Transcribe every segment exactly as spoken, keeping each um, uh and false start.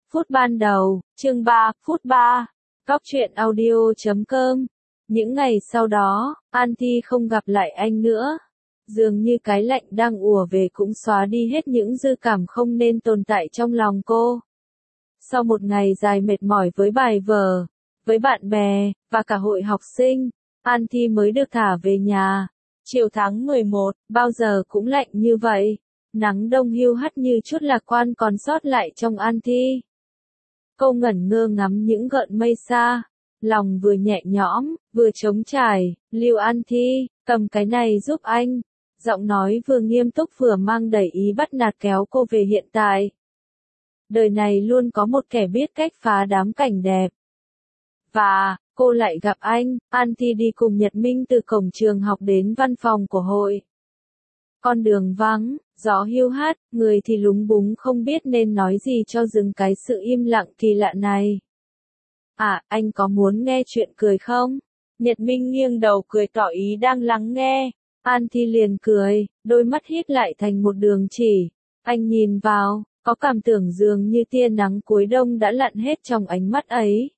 Phút ban đầu, chương ba, phút ba. Góc truyện audio chấm com. Những ngày sau đó, Auntie không gặp lại anh nữa. Dường như cái lạnh đang ùa về cũng xóa đi hết những dư cảm không nên tồn tại trong lòng cô. Sau một ngày dài mệt mỏi với bài vở, với bạn bè, và cả hội học sinh, Auntie mới được thả về nhà. Chiều tháng mười một, bao giờ cũng lạnh như vậy. Nắng đông hiu hắt như chút lạc quan còn sót lại trong Auntie. Cô ngẩn ngơ ngắm những gợn mây xa, lòng vừa nhẹ nhõm, vừa trống trải. Lưu Auntie, cầm cái này giúp anh. Giọng nói vừa nghiêm túc vừa mang đầy ý bắt nạt kéo cô về hiện tại. Đời này luôn có một kẻ biết cách phá đám cảnh đẹp. Và, cô lại gặp anh. Auntie đi cùng Nhật Minh từ cổng trường học đến văn phòng của hội. Con đường vắng, gió hiu hắt, người thì lúng búng không biết nên nói gì cho dừng cái sự im lặng kỳ lạ này. À, anh có muốn nghe chuyện cười không? Nhật Minh nghiêng đầu cười tỏ ý đang lắng nghe. Auntie liền cười, đôi mắt híp lại thành một đường chỉ. Anh nhìn vào, có cảm tưởng dường như tia nắng cuối đông đã lặn hết trong ánh mắt ấy.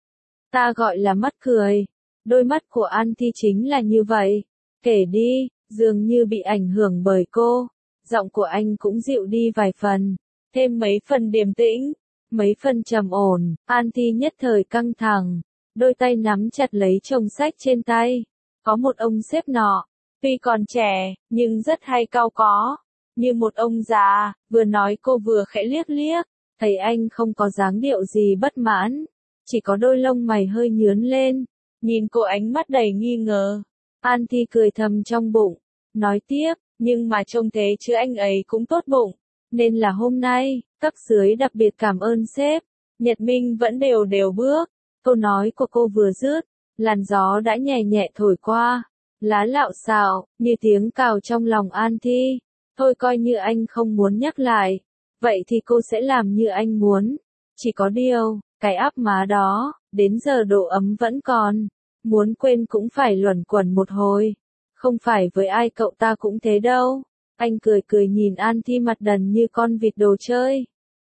Ta gọi là mắt cười. Đôi mắt của Auntie chính là như vậy. Kể đi, dường như bị ảnh hưởng bởi cô. Giọng của anh cũng dịu đi vài phần, thêm mấy phần điềm tĩnh, mấy phần trầm ổn. Auntie nhất thời căng thẳng, đôi tay nắm chặt lấy chồng sách trên tay. Có một ông sếp nọ, tuy còn trẻ, nhưng rất hay cau có, như một ông già, vừa nói cô vừa khẽ liếc liếc, thấy anh không có dáng điệu gì bất mãn, chỉ có đôi lông mày hơi nhướn lên, nhìn cô ánh mắt đầy nghi ngờ. Auntie cười thầm trong bụng, nói tiếp, nhưng mà trông thế chứ anh ấy cũng tốt bụng, nên là hôm nay, cấp dưới đặc biệt cảm ơn sếp. Nhật Minh vẫn đều đều bước, câu nói của cô vừa dứt, làn gió đã nhẹ nhẹ thổi qua, lá lạo xạo, như tiếng cào trong lòng Auntie. Thôi coi như anh không muốn nhắc lại, vậy thì cô sẽ làm như anh muốn. Chỉ có điều, cái áp má đó, đến giờ độ ấm vẫn còn, muốn quên cũng phải luẩn quẩn một hồi. Không phải với ai cậu ta cũng thế đâu. Anh cười cười nhìn Auntie mặt đần như con vịt đồ chơi.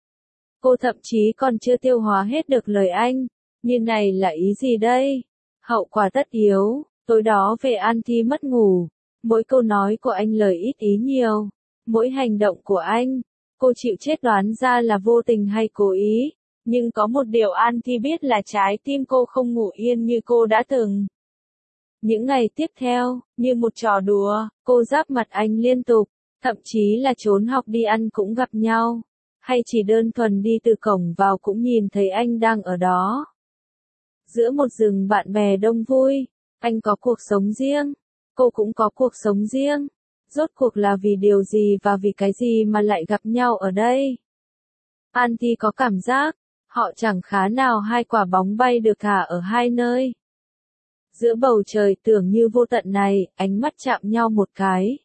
Cô thậm chí còn chưa tiêu hóa hết được lời anh. Như này là ý gì đây? Hậu quả tất yếu. Tối đó về Auntie mất ngủ. Mỗi câu nói của anh lời ít ý nhiều. Mỗi hành động của anh, cô chịu chết đoán ra là vô tình hay cố ý. Nhưng có một điều Auntie biết là trái tim cô không ngủ yên như cô đã từng. Những ngày tiếp theo, như một trò đùa, cô giáp mặt anh liên tục, thậm chí là trốn học đi ăn cũng gặp nhau, hay chỉ đơn thuần đi từ cổng vào cũng nhìn thấy anh đang ở đó. Giữa một rừng bạn bè đông vui, anh có cuộc sống riêng, cô cũng có cuộc sống riêng. Rốt cuộc là vì điều gì và vì cái gì mà lại gặp nhau ở đây? Auntie có cảm giác, họ chẳng khá nào hai quả bóng bay được thả ở hai nơi. Giữa bầu trời tưởng như vô tận này, ánh mắt chạm nhau một cái.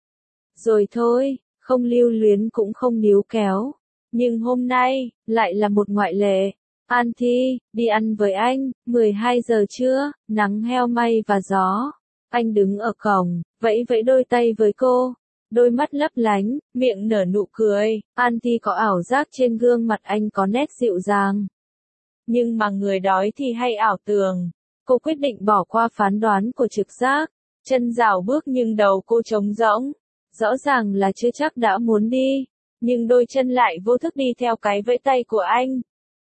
Rồi thôi, không lưu luyến cũng không níu kéo. Nhưng hôm nay, lại là một ngoại lệ. Auntie, đi ăn với anh. mười hai giờ trưa, nắng heo may và gió. Anh đứng ở cổng, vẫy vẫy đôi tay với cô. Đôi mắt lấp lánh, miệng nở nụ cười. Auntie có ảo giác trên gương mặt anh có nét dịu dàng. Nhưng mà người đói thì hay ảo tưởng. Cô quyết định bỏ qua phán đoán của trực giác, chân rảo bước nhưng đầu cô trống rỗng. Rõ ràng là chưa chắc đã muốn đi, nhưng đôi chân lại vô thức đi theo cái vẫy tay của anh.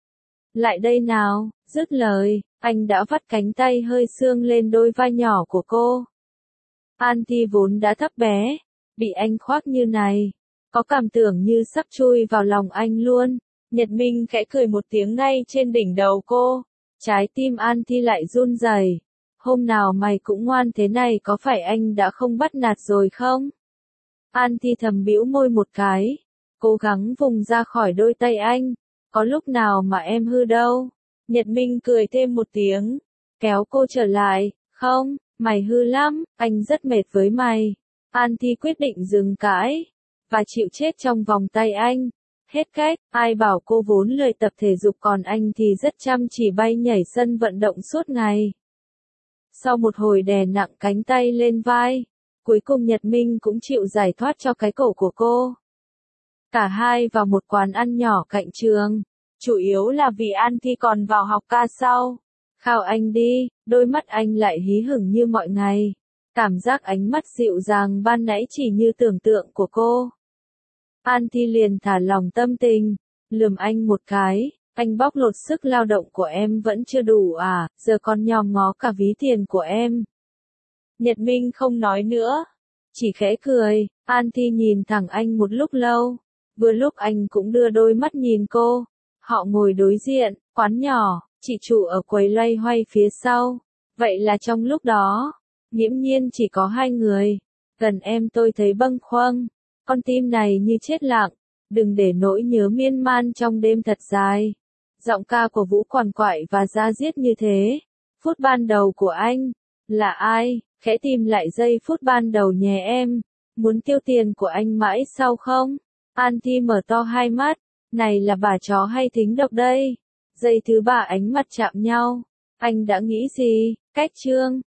Lại đây nào, dứt lời, anh đã vắt cánh tay hơi sương lên đôi vai nhỏ của cô. Auntie vốn đã thấp bé, bị anh khoác như này, có cảm tưởng như sắp chui vào lòng anh luôn. Nhật Minh khẽ cười một tiếng ngay trên đỉnh đầu cô. Trái tim Auntie lại run rẩy. Hôm nào mày cũng ngoan thế này có phải anh đã không bắt nạt rồi không? Auntie thầm bĩu môi một cái, cố gắng vùng ra khỏi đôi tay anh. Có lúc nào mà em hư đâu. Nhật Minh cười thêm một tiếng, kéo cô trở lại. Không, mày hư lắm, anh rất mệt với mày. Auntie quyết định dừng cãi, và chịu chết trong vòng tay anh. Hết cách, ai bảo cô vốn lười tập thể dục còn anh thì rất chăm chỉ bay nhảy sân vận động suốt ngày. Sau một hồi đè nặng cánh tay lên vai, cuối cùng Nhật Minh cũng chịu giải thoát cho cái cổ của cô. Cả hai vào một quán ăn nhỏ cạnh trường. Chủ yếu là vì Auntie còn vào học ca sau. Khao anh đi, đôi mắt anh lại hí hửng như mọi ngày. Cảm giác ánh mắt dịu dàng ban nãy chỉ như tưởng tượng của cô. Auntie liền thả lòng tâm tình, lườm anh một cái, anh bóc lột sức lao động của em vẫn chưa đủ à, giờ còn nhòm ngó cả ví tiền của em. Nhật Minh không nói nữa, chỉ khẽ cười, Auntie nhìn thẳng anh một lúc lâu, vừa lúc anh cũng đưa đôi mắt nhìn cô. Họ ngồi đối diện, quán nhỏ, chị chủ ở quầy loay hoay phía sau, vậy là trong lúc đó, nghiễm nhiên chỉ có hai người, gần em tôi thấy bâng khuâng, con tim này như chết lặng, đừng để nỗi nhớ miên man trong đêm thật dài. Giọng ca của Vũ quằn quại và da diết như thế, phút ban đầu của anh, là ai, khẽ tìm lại giây phút ban đầu nhé em, muốn tiêu tiền của anh mãi sau không? Auntie mở to hai mắt, này là bà chó hay thính độc đây? Giây thứ ba ánh mắt chạm nhau, anh đã nghĩ gì? Cách chương